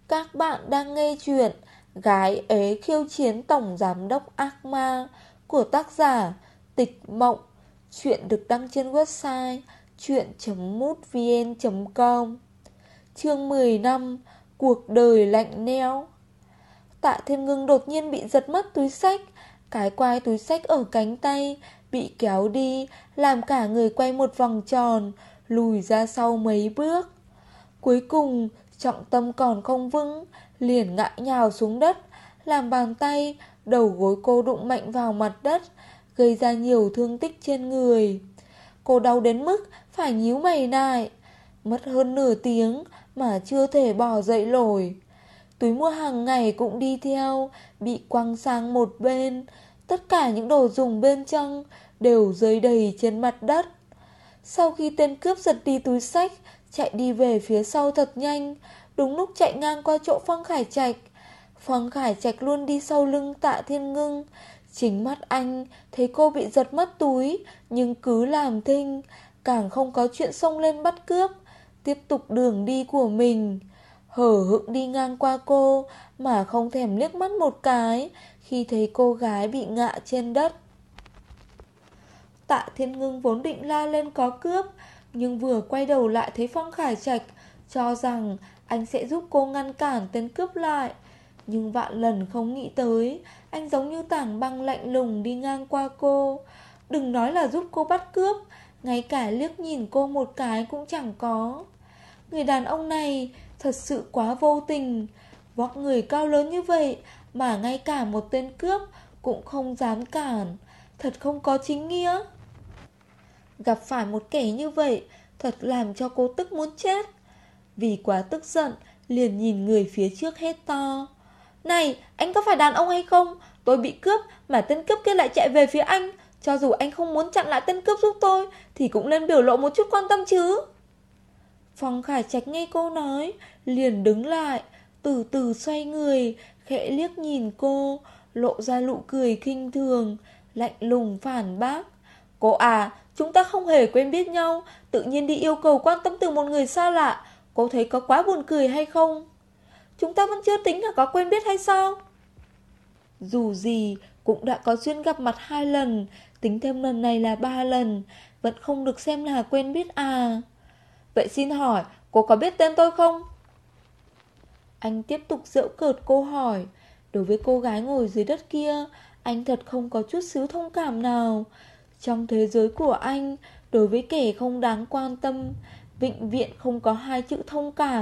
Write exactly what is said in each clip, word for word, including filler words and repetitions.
Các bạn đang nghe chuyện Gái ế khiêu chiến tổng giám đốc ác ma của tác giả Tịch Mộng. Chuyện được đăng trên website chuyện.mútvn chấm com. Chương mười lăm. Cuộc đời lạnh lẽo. Tạ Thiên Ngưng đột nhiên bị giật mất túi xách. Cái quai túi xách ở cánh tay bị kéo đi, làm cả người quay một vòng tròn, lùi ra sau mấy bước. Cuối cùng trọng tâm còn không vững, liền ngã nhào xuống đất, làm bàn tay, đầu gối cô đụng mạnh vào mặt đất, gây ra nhiều thương tích trên người. Cô đau đến mức phải nhíu mày lại. Mất hơn nửa tiếng mà chưa thể bò dậy nổi. Túi mua hàng ngày cũng đi theo, bị quăng sang một bên. Tất cả những đồ dùng bên trong đều rơi đầy trên mặt đất. Sau khi tên cướp giật đi túi xách, chạy đi về phía sau thật nhanh, đúng lúc chạy ngang qua chỗ Phong Khải Trạch. Phong Khải Trạch luôn đi sau lưng Tạ Thiên Ngưng. Chính mắt anh thấy cô bị giật mất túi, nhưng cứ làm thinh, càng không có chuyện xông lên bắt cướp, tiếp tục đường đi của mình. Hở hững đi ngang qua cô mà không thèm liếc mắt một cái khi thấy cô gái bị ngã trên đất. Tạ Thiên Ngưng vốn định la lên có cướp, nhưng vừa quay đầu lại thấy Phong Khải Trạch, cho rằng anh sẽ giúp cô ngăn cản tên cướp lại. Nhưng vạn lần không nghĩ tới, anh giống như tảng băng lạnh lùng đi ngang qua cô. Đừng nói là giúp cô bắt cướp, ngay cả liếc nhìn cô một cái cũng chẳng có. Người đàn ông này thật sự quá vô tình. Vóc người cao lớn như vậy mà ngay cả một tên cướp cũng không dám cản, thật không có chính nghĩa. Gặp phải một kẻ như vậy thật làm cho cô tức muốn chết. Vì quá tức giận, liền nhìn người phía trước hét to: "Này, anh có phải đàn ông hay không? Tôi bị cướp mà tên cướp kia lại chạy về phía anh. Cho dù anh không muốn chặn lại tên cướp giúp tôi thì cũng nên biểu lộ một chút quan tâm chứ." Phong Khải Trạch nghe cô nói, liền đứng lại, từ từ xoay người, khẽ liếc nhìn cô, lộ ra nụ cười khinh thường, lạnh lùng phản bác: "Cô à, chúng ta không hề quen biết nhau, tự nhiên đi yêu cầu quan tâm từ một người xa lạ, cô thấy có quá buồn cười hay không? Chúng ta vẫn chưa tính là có quen biết hay sao?" Dù gì cũng đã có duyên gặp mặt hai lần, tính thêm lần này là ba lần, vẫn không được xem là quen biết à? "Vậy xin hỏi, cô có biết tên tôi không?" Anh tiếp tục giễu cợt cô hỏi. Đối với cô gái ngồi dưới đất kia, anh thật không có chút xíu thông cảm nào. Trong thế giới của anh, đối với kẻ không đáng quan tâm, vĩnh viễn không có hai chữ thông cảm.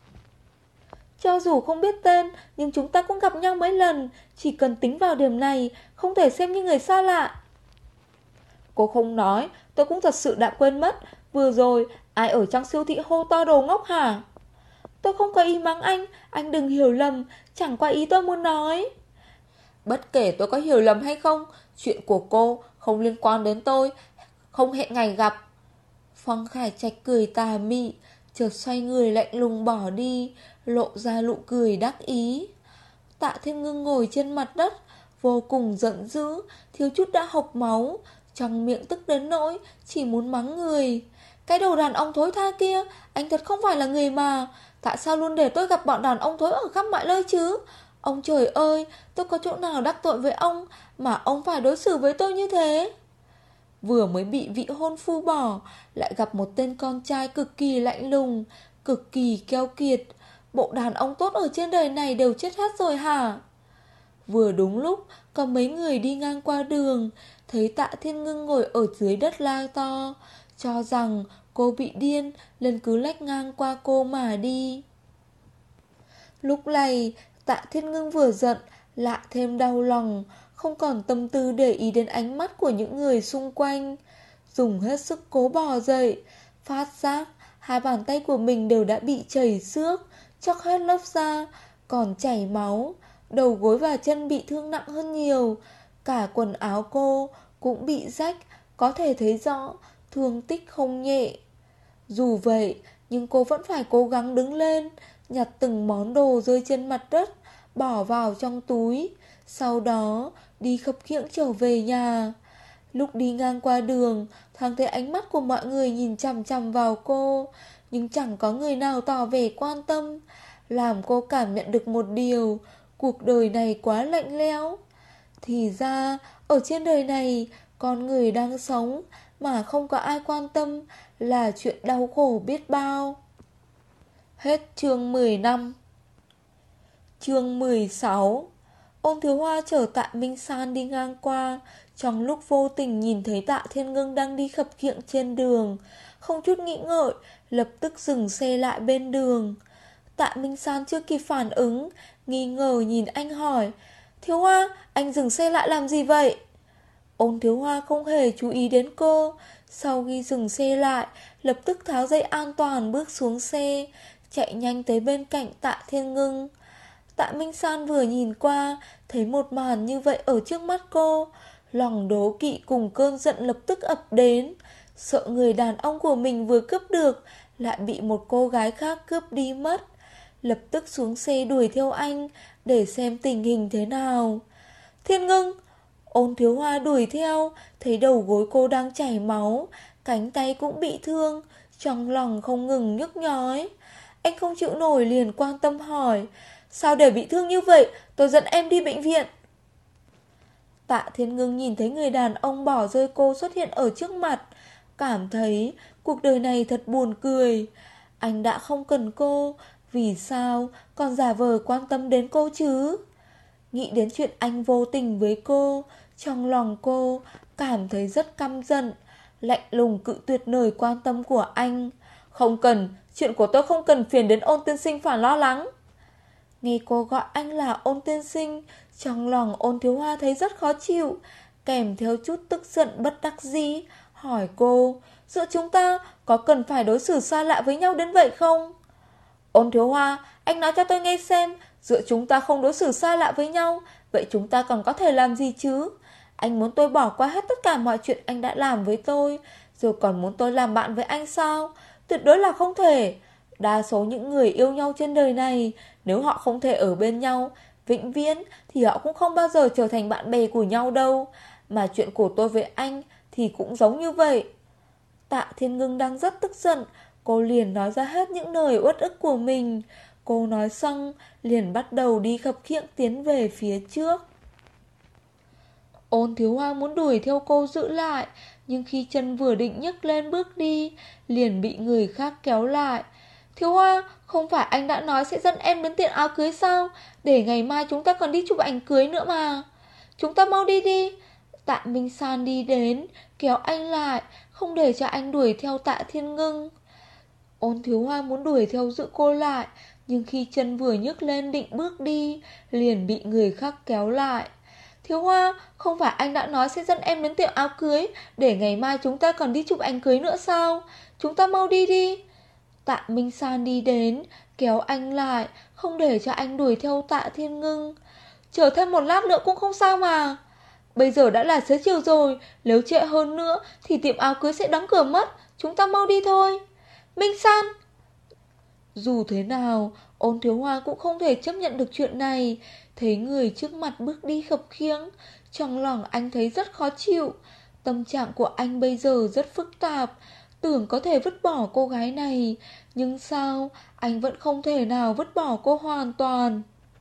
"Cho dù không biết tên, nhưng chúng ta cũng gặp nhau mấy lần, chỉ cần tính vào điểm này, không thể xem như người xa lạ." "Cô không nói, tôi cũng thật sự đã quên mất. Vừa rồi, ai ở trong siêu thị hô to đồ ngốc hả?" "Tôi không có ý mắng anh, anh đừng hiểu lầm, chẳng qua ý tôi muốn nói." "Bất kể tôi có hiểu lầm hay không, chuyện của cô không liên quan đến tôi, không hẹn ngày gặp." Phong Khải Trạch cười tà mị, chợt xoay người lạnh lùng bỏ đi, lộ ra nụ cười đắc ý. Tạ Thiên Ngưng ngồi trên mặt đất, vô cùng giận dữ, thiếu chút đã hộc máu, trong miệng tức đến nỗi chỉ muốn mắng người: "Cái đồ đàn ông thối tha kia, anh thật không phải là người mà. Tại sao luôn để tôi gặp bọn đàn ông thối ở khắp mọi nơi chứ? Ông trời ơi, tôi có chỗ nào đắc tội với ông mà ông phải đối xử với tôi như thế?" Vừa mới bị vị hôn phu bỏ, lại gặp một tên con trai cực kỳ lạnh lùng, cực kỳ keo kiệt. Bộ đàn ông tốt ở trên đời này đều chết hết rồi hả? Vừa đúng lúc có mấy người đi ngang qua đường, thấy Tạ Thiên Ngưng ngồi ở dưới đất la to, cho rằng cô bị điên nên cứ lách ngang qua cô mà đi. Lúc này Tạ Thiên Ngưng vừa giận lại thêm đau lòng, không còn tâm tư để ý đến ánh mắt của những người xung quanh, dùng hết sức cố bò dậy, phát giác hai bàn tay của mình đều đã bị chảy xước, chóc hết lớp da, còn chảy máu, đầu gối và chân bị thương nặng hơn nhiều, cả quần áo cô cũng bị rách, có thể thấy rõ thương tích không nhẹ. Dù vậy, nhưng cô vẫn phải cố gắng đứng lên, nhặt từng món đồ rơi trên mặt đất, bỏ vào trong túi, sau đó đi khập khiễng trở về nhà. Lúc đi ngang qua đường, thoáng thấy ánh mắt của mọi người nhìn chằm chằm vào cô, nhưng chẳng có người nào tỏ vẻ quan tâm. làm cô cảm nhận được một điều, cuộc đời này quá lạnh lẽo. Thì ra, ở trên đời này, con người đang sống mà không có ai quan tâm là chuyện đau khổ biết bao. Hết chương mười lăm. Chương mười sáu. Ôn Thiếu Hoa chở Tạ Minh San đi ngang qua, trong lúc vô tình nhìn thấy Tạ Thiên Ngưng đang đi khập khiễng trên đường, không chút nghĩ ngợi, lập tức dừng xe lại bên đường. Tạ Minh San chưa kịp phản ứng, nghi ngờ nhìn anh hỏi: Thiếu Hoa, anh dừng xe lại làm gì vậy? Ôn Thiếu Hoa không hề chú ý đến cô. Sau khi dừng xe lại, lập tức tháo dây an toàn bước xuống xe, chạy nhanh tới bên cạnh Tạ Thiên Ngưng. Tạ Minh San vừa nhìn qua, thấy một màn như vậy ở trước mắt cô, lòng đố kỵ cùng cơn giận lập tức ập đến. Sợ người đàn ông của mình vừa cướp được lại bị một cô gái khác cướp đi mất, lập tức xuống xe đuổi theo anh để xem tình hình thế nào. Thiên Ngưng! Ôn Thiếu Hoa đuổi theo, thấy đầu gối cô đang chảy máu, cánh tay cũng bị thương, trong lòng không ngừng nhức nhói. Anh không chịu nổi liền quan tâm hỏi: Sao để bị thương như vậy? Tôi dẫn em đi bệnh viện. Tạ Thiên Ngưng nhìn thấy người đàn ông bỏ rơi cô xuất hiện ở trước mặt, cảm thấy cuộc đời này thật buồn cười. Anh đã không cần cô, vì sao còn giả vờ quan tâm đến cô chứ? Nghĩ đến chuyện anh vô tình với cô, trong lòng cô cảm thấy rất căm giận, lạnh lùng cự tuyệt lời quan tâm của anh. Không cần, chuyện của tôi không cần phiền đến Ôn tiên sinh phải lo lắng. Nghe cô gọi anh là Ôn tiên sinh, trong lòng Ôn Thiếu Hoa thấy rất khó chịu, kèm theo chút tức giận bất đắc dĩ, hỏi cô: Giữa chúng ta có cần phải đối xử xa lạ với nhau đến vậy không? Ôn Thiếu Hoa, anh nói cho tôi nghe xem, giữa chúng ta không đối xử xa lạ với nhau, vậy chúng ta còn có thể làm gì chứ? Anh muốn tôi bỏ qua hết tất cả mọi chuyện anh đã làm với tôi, rồi còn muốn tôi làm bạn với anh sao? Tuyệt đối là không thể. Đa số những người yêu nhau trên đời này, nếu họ không thể ở bên nhau vĩnh viễn thì họ cũng không bao giờ trở thành bạn bè của nhau đâu. Mà chuyện của tôi với anh thì cũng giống như vậy. Tạ Thiên Ngưng đang rất tức giận, cô liền nói ra hết những lời uất ức của mình. Cô nói xong liền bắt đầu đi khập khiễng tiến về phía trước. Ôn Thiếu Hoa muốn đuổi theo cô giữ lại, nhưng khi chân vừa định nhấc lên bước đi, liền bị người khác kéo lại. Thiếu Hoa, không phải anh đã nói sẽ dẫn em đến tiệm áo cưới sao? Để ngày mai chúng ta còn đi chụp ảnh cưới nữa mà. Chúng ta mau đi đi. Tạ Minh San đi đến, kéo anh lại, không để cho anh đuổi theo Tạ Thiên Ngưng. Ôn Thiếu Hoa muốn đuổi theo giữ cô lại, nhưng khi chân vừa nhấc lên định bước đi, liền bị người khác kéo lại. Thiếu Hoa, không phải anh đã nói sẽ dẫn em đến tiệm áo cưới, để ngày mai chúng ta còn đi chụp ảnh cưới nữa sao? Chúng ta mau đi đi. Tạ Minh San đi đến, kéo anh lại, không để cho anh đuổi theo Tạ Thiên Ngưng. Chờ thêm một lát nữa cũng không sao mà. Bây giờ đã là xế chiều rồi, nếu trễ hơn nữa thì tiệm áo cưới sẽ đóng cửa mất. Chúng ta mau đi thôi. Minh San! Dù thế nào, Ôn Thiếu Hoa cũng không thể chấp nhận được chuyện này. Thấy người trước mặt bước đi khập khiễng, trong lòng anh thấy rất khó chịu. Tâm trạng của anh bây giờ rất phức tạp, tưởng có thể vứt bỏ cô gái này, nhưng sao anh vẫn không thể nào vứt bỏ cô hoàn toàn.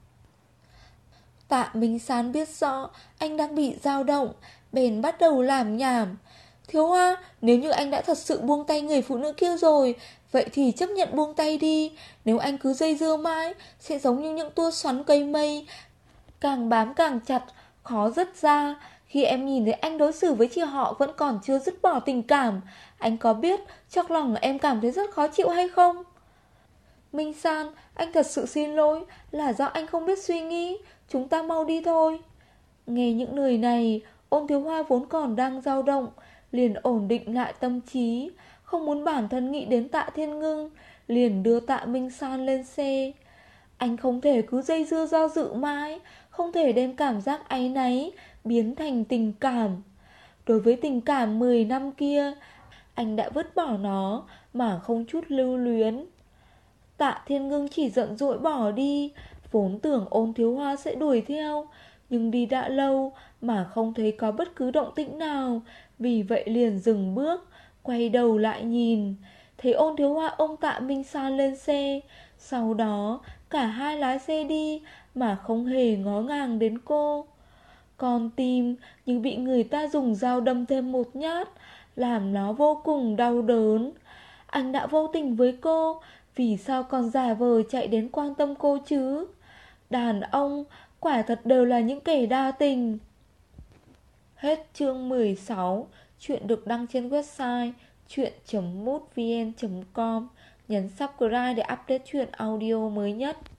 Tạ Minh San biết rõ anh đang bị dao động, bèn bắt đầu làm nhảm. Thiếu Hoa, nếu như anh đã thật sự buông tay người phụ nữ kia rồi, vậy thì chấp nhận buông tay đi. Nếu anh cứ dây dưa mãi, sẽ giống như những tua xoắn cây mây, càng bám càng chặt, khó dứt ra. Khi em nhìn thấy anh đối xử với chị họ vẫn còn chưa dứt bỏ tình cảm, anh có biết trong lòng em cảm thấy rất khó chịu hay không? Minh San, anh thật sự xin lỗi, là do anh không biết suy nghĩ. Chúng ta mau đi thôi. Nghe những lời này, Ôn Thiếu Hoa vốn còn đang dao động, liền ổn định lại tâm trí, không muốn bản thân nghĩ đến Tạ Thiên Ngưng, liền đưa Tạ Minh San lên xe. Anh không thể cứ dây dưa do dự mãi, không thể đem cảm giác áy náy biến thành tình cảm. Đối với tình cảm mười năm kia, anh đã vứt bỏ nó mà không chút lưu luyến. Tạ Thiên Ngưng chỉ giận dỗi bỏ đi, vốn tưởng Ôn Thiếu Hoa sẽ đuổi theo, nhưng đi đã lâu mà không thấy có bất cứ động tĩnh nào, vì vậy liền dừng bước, quay đầu lại nhìn, thấy Ôn Thiếu Hoa ôm Tạ Minh San lên xe, sau đó Cả hai lái xe đi mà không hề ngó ngàng đến cô. Con tim như bị người ta dùng dao đâm thêm một nhát, làm nó vô cùng đau đớn. Anh đã vô tình với cô, vì sao còn giả vờ chạy đến quan tâm cô chứ? Đàn ông quả thật đều là những kẻ đa tình. Hết chương mười sáu. Chuyện được đăng trên website chuyện chấm mútvn chấm com. Nhấn subscribe để update chuyện audio mới nhất.